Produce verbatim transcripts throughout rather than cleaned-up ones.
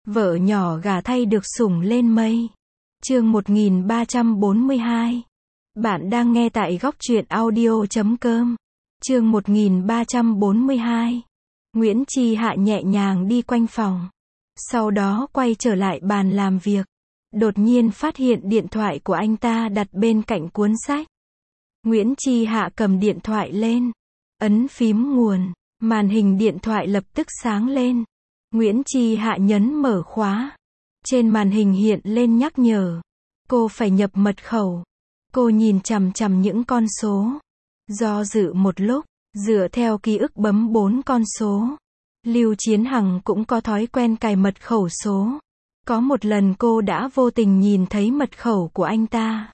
Vợ nhỏ gả thay được sủng lên mây. Chương một nghìn ba trăm bốn mươi hai. Bạn đang nghe tại góc truyện audio chấm com. Chương một nghìn ba trăm bốn mươi hai. Nguyễn Chi Hạ nhẹ nhàng đi quanh phòng. Sau đó quay trở lại bàn làm việc. Đột nhiên phát hiện điện thoại của anh ta đặt bên cạnh cuốn sách. Nguyễn Chi Hạ cầm điện thoại lên. Ấn phím nguồn. Màn hình điện thoại lập tức sáng lên. Nguyễn Chi Hạ nhấn mở khóa. Trên màn hình hiện lên nhắc nhở. Cô phải nhập mật khẩu. Cô nhìn chằm chằm những con số. Do dự một lúc, dựa theo ký ức bấm bốn con số. Lưu Chiến Hằng cũng có thói quen cài mật khẩu số. Có một lần cô đã vô tình nhìn thấy mật khẩu của anh ta.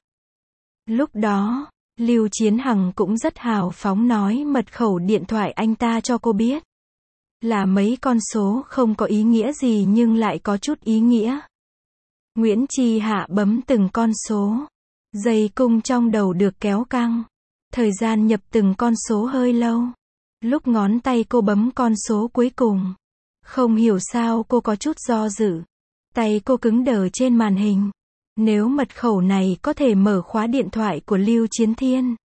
Lúc đó, Lưu Chiến Hằng cũng rất hào phóng nói mật khẩu điện thoại anh ta cho cô biết. Là mấy con số không có ý nghĩa gì nhưng lại có chút ý nghĩa. Nguyễn Chi Hạ bấm từng con số. Dây cung trong đầu được kéo căng. Thời gian nhập từng con số hơi lâu. Lúc ngón tay cô bấm con số cuối cùng. Không hiểu sao cô có chút do dự. Tay cô cứng đờ trên màn hình. Nếu mật khẩu này có thể mở khóa điện thoại của Lưu Chiến Thiên.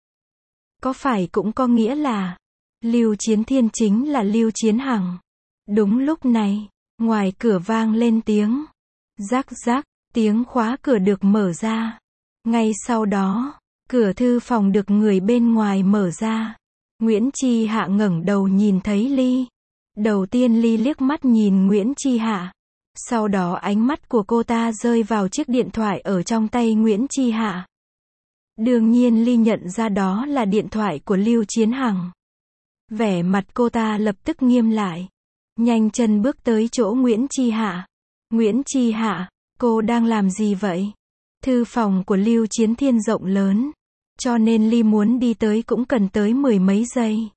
Có phải cũng có nghĩa là Lưu Chiến Thiên chính là Lưu Chiến Hằng. Đúng lúc này, ngoài cửa vang lên tiếng. Rắc rắc, tiếng khóa cửa được mở ra. Ngay sau đó, cửa thư phòng được người bên ngoài mở ra. Nguyễn Chi Hạ ngẩng đầu nhìn thấy Ly. Đầu tiên Ly liếc mắt nhìn Nguyễn Chi Hạ. Sau đó ánh mắt của cô ta rơi vào chiếc điện thoại ở trong tay Nguyễn Chi Hạ. Đương nhiên Ly nhận ra đó là điện thoại của Lưu Chiến Hằng. Vẻ mặt cô ta lập tức nghiêm lại. Nhanh chân bước tới chỗ Nguyễn Chi Hạ. Nguyễn Chi Hạ, cô đang làm gì vậy? Thư phòng của Lưu Chiến Thiên rộng lớn. Cho nên Ly muốn đi tới cũng cần tới mười mấy giây.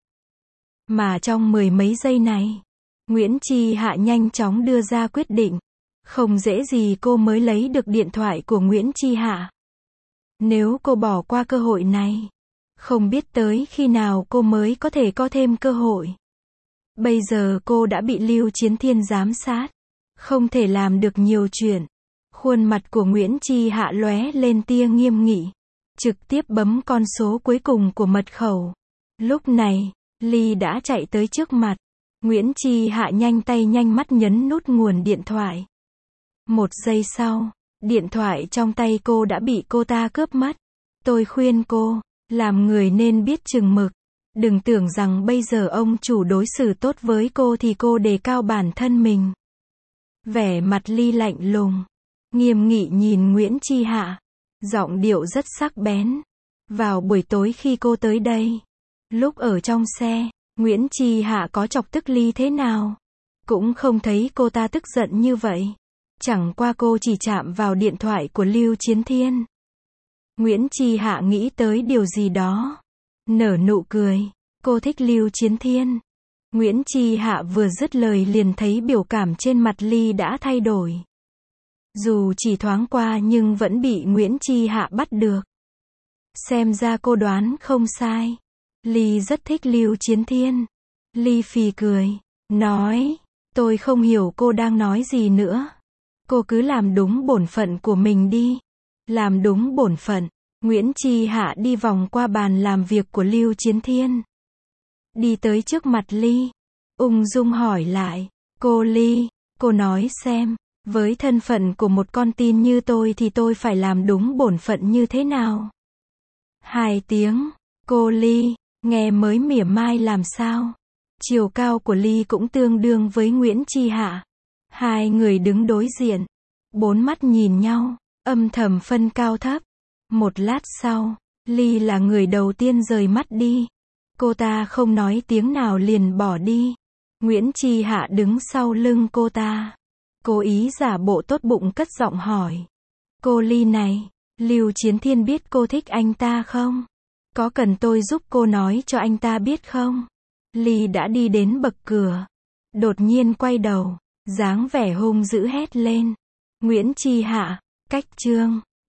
Mà trong mười mấy giây này, Nguyễn Chi Hạ nhanh chóng đưa ra quyết định. Không dễ gì cô mới lấy được điện thoại của Nguyễn Chi Hạ. Nếu cô bỏ qua cơ hội này, không biết tới khi nào cô mới có thể có thêm cơ hội. Bây giờ cô đã bị Lưu Chiến Thiên giám sát. Không thể làm được nhiều chuyện. Khuôn mặt của Nguyễn Chi Hạ lóe lên tia nghiêm nghị. Trực tiếp bấm con số cuối cùng của mật khẩu. Lúc này, Ly đã chạy tới trước mặt. Nguyễn Chi Hạ nhanh tay nhanh mắt nhấn nút nguồn điện thoại. Một giây sau, điện thoại trong tay cô đã bị cô ta cướp mất. Tôi khuyên cô, làm người nên biết chừng mực. Đừng tưởng rằng bây giờ ông chủ đối xử tốt với cô thì cô đề cao bản thân mình. Vẻ mặt Ly lạnh lùng, nghiêm nghị nhìn Nguyễn Chi Hạ. Giọng điệu rất sắc bén. Vào buổi tối khi cô tới đây, lúc ở trong xe, Nguyễn Chi Hạ có chọc tức Ly thế nào? Cũng không thấy cô ta tức giận như vậy. Chẳng qua cô chỉ chạm vào điện thoại của Lưu Chiến Thiên. Nguyễn Chi Hạ nghĩ tới điều gì đó. Nở nụ cười. Cô thích Lưu Chiến Thiên. Nguyễn Chi Hạ vừa dứt lời liền thấy biểu cảm trên mặt Ly đã thay đổi. Dù chỉ thoáng qua nhưng vẫn bị Nguyễn Chi Hạ bắt được. Xem ra cô đoán không sai. Ly rất thích Lưu Chiến Thiên. Ly phì cười, nói, tôi không hiểu cô đang nói gì nữa. Cô cứ làm đúng bổn phận của mình đi. Làm đúng bổn phận. Nguyễn Chi Hạ đi vòng qua bàn làm việc của Lưu Chiến Thiên. Đi tới trước mặt Ly. Ung dung hỏi lại, cô Ly, cô nói xem, với thân phận của một con tin như tôi thì tôi phải làm đúng bổn phận như thế nào? Hai tiếng, cô Ly, nghe mới mỉa mai làm sao? Chiều cao của Ly cũng tương đương với Nguyễn Chi Hạ. Hai người đứng đối diện. Bốn mắt nhìn nhau, âm thầm phân cao thấp. Một lát sau, Ly là người đầu tiên rời mắt đi. Cô ta không nói tiếng nào liền bỏ đi. Nguyễn Chi Hạ đứng sau lưng cô ta. Cố ý giả bộ tốt bụng cất giọng hỏi. Cô Ly này, Lưu Chiến Thiên biết cô thích anh ta không? Có cần tôi giúp cô nói cho anh ta biết không? Ly đã đi đến bậc cửa. Đột nhiên quay đầu, dáng vẻ hung dữ hét lên. Nguyễn Chi Hạ, cách chương.